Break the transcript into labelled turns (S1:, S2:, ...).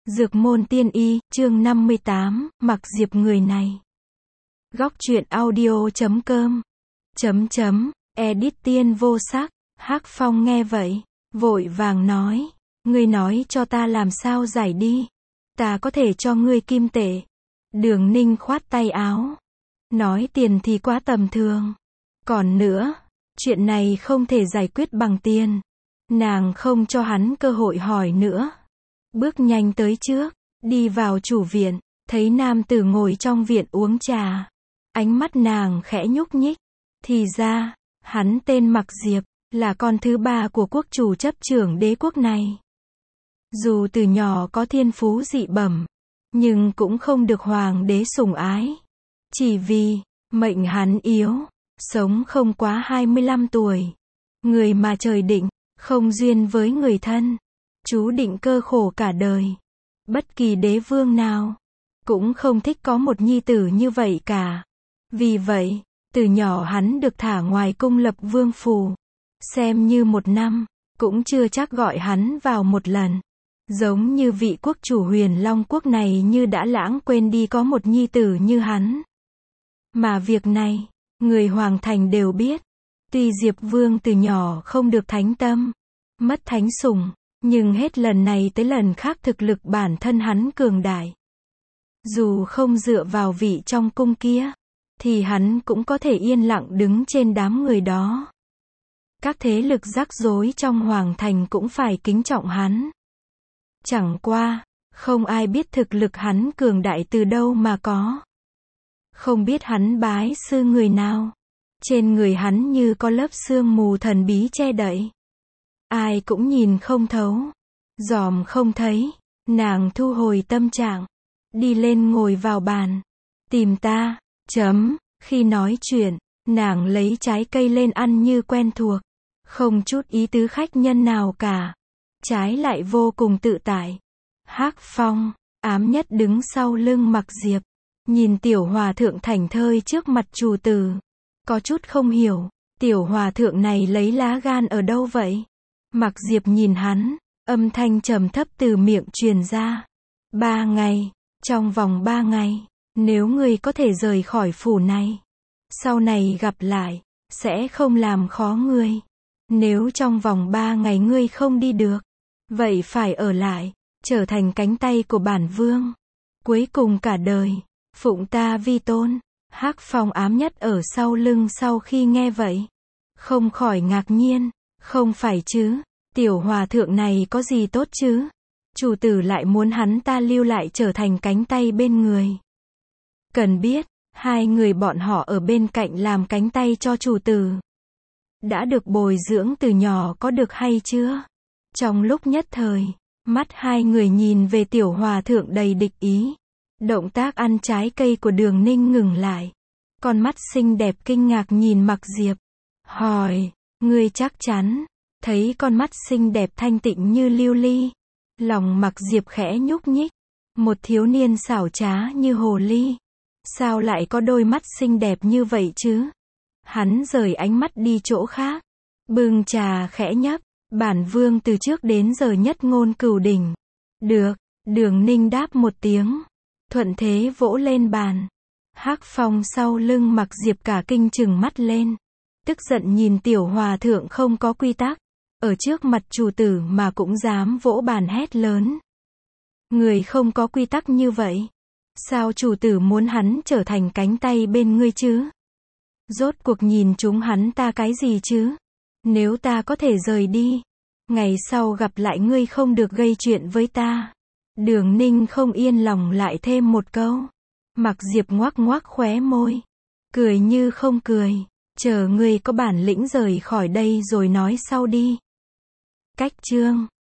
S1: Dược môn tiên y, chương 58, Mặc Diệp người này. Góc truyện audio.com Edit Tiên Vô Sắc. Hắc Phong nghe vậy, vội vàng nói, ngươi nói cho ta làm sao giải đi, ta có thể cho ngươi kim tệ. Đường Ninh khoát tay áo, nói tiền thì quá tầm thường, còn nữa, chuyện này không thể giải quyết bằng tiền. Nàng không cho hắn cơ hội hỏi nữa, bước nhanh tới trước, đi vào chủ viện, thấy nam tử ngồi trong viện uống trà. Ánh mắt nàng khẽ nhúc nhích, thì ra, hắn tên Mặc Diệp, là con thứ ba của quốc chủ chấp trưởng đế quốc này. Dù từ nhỏ có thiên phú dị bẩm, nhưng cũng không được hoàng đế sủng ái. Chỉ vì, mệnh hắn yếu, sống không quá 25 tuổi. Người mà trời định, không duyên với người thân, chú định cơ khổ cả đời. Bất kỳ đế vương nào cũng không thích có một nhi tử như vậy cả. Vì vậy, từ nhỏ hắn được thả ngoài cung lập vương phủ. Xem như một năm, cũng chưa chắc gọi hắn vào một lần. Giống như vị quốc chủ Huyền Long quốc này như đã lãng quên đi có một nhi tử như hắn. Mà việc này, người hoàng thành đều biết. Tuy Diệp Vương từ nhỏ không được thánh tâm, mất thánh sủng, nhưng hết lần này tới lần khác thực lực bản thân hắn cường đại. Dù không dựa vào vị trong cung kia, thì hắn cũng có thể yên lặng đứng trên đám người đó. Các thế lực rắc rối trong hoàng thành cũng phải kính trọng hắn. Chẳng qua, không ai biết thực lực hắn cường đại từ đâu mà có. Không biết hắn bái sư người nào. Trên người hắn như có lớp sương mù thần bí che đậy. Ai cũng nhìn không thấu, dòm không thấy. Nàng thu hồi tâm trạng, đi lên ngồi vào bàn. Tìm ta, khi nói chuyện, nàng lấy trái cây lên ăn như quen thuộc, không chút ý tứ khách nhân nào cả. Trái lại vô cùng tự tại. Hắc Phong, ám nhất đứng sau lưng Mặc Diệp, nhìn tiểu hòa thượng thảnh thơi trước mặt chủ tử. Có chút không hiểu, tiểu hòa thượng này lấy lá gan ở đâu vậy? Mặc Diệp nhìn hắn, âm thanh trầm thấp từ miệng truyền ra. 3 ngày, trong vòng 3 ngày, nếu ngươi có thể rời khỏi phủ này, sau này gặp lại, sẽ không làm khó ngươi. Nếu trong vòng 3 ngày ngươi không đi được, vậy phải ở lại, trở thành cánh tay của bản vương. Cuối cùng cả đời, phụng ta vi tôn. Hắc Phong ám nhất ở sau lưng sau khi nghe vậy, không khỏi ngạc nhiên, không phải chứ, tiểu hòa thượng này có gì tốt chứ? Chủ tử lại muốn hắn ta lưu lại trở thành cánh tay bên người. Cần biết, hai người bọn họ ở bên cạnh làm cánh tay cho chủ tử. Đã được bồi dưỡng từ nhỏ có được hay chưa? Trong lúc nhất thời, mắt hai người nhìn về tiểu hòa thượng đầy địch ý. Động tác ăn trái cây của Đường Ninh ngừng lại. Con mắt xinh đẹp kinh ngạc nhìn Mặc Diệp. Hỏi, ngươi chắc chắn? Thấy con mắt xinh đẹp thanh tịnh như lưu ly. Lòng Mặc Diệp khẽ nhúc nhích. Một thiếu niên xảo trá như hồ ly. Sao lại có đôi mắt xinh đẹp như vậy chứ? Hắn rời ánh mắt đi chỗ khác. Bưng trà khẽ nhấp. Bản vương từ trước đến giờ nhất ngôn cửu đỉnh. Được, Đường Ninh đáp một tiếng. Thuận thế vỗ lên bàn. Hắc Phong sau lưng Mặc Diệp cả kinh trừng mắt lên. Tức giận nhìn tiểu hòa thượng không có quy tắc. Ở trước mặt chủ tử mà cũng dám vỗ bàn hét lớn. Người không có quy tắc như vậy. Sao chủ tử muốn hắn trở thành cánh tay bên ngươi chứ? Rốt cuộc nhìn chúng hắn ta cái gì chứ? Nếu ta có thể rời đi, ngày sau gặp lại ngươi không được gây chuyện với ta. Đường Ninh không yên lòng lại thêm một câu. Mặc Diệp ngoác ngoác khóe môi, cười như không cười. Chờ ngươi có bản lĩnh rời khỏi đây rồi nói sau đi. Cách chương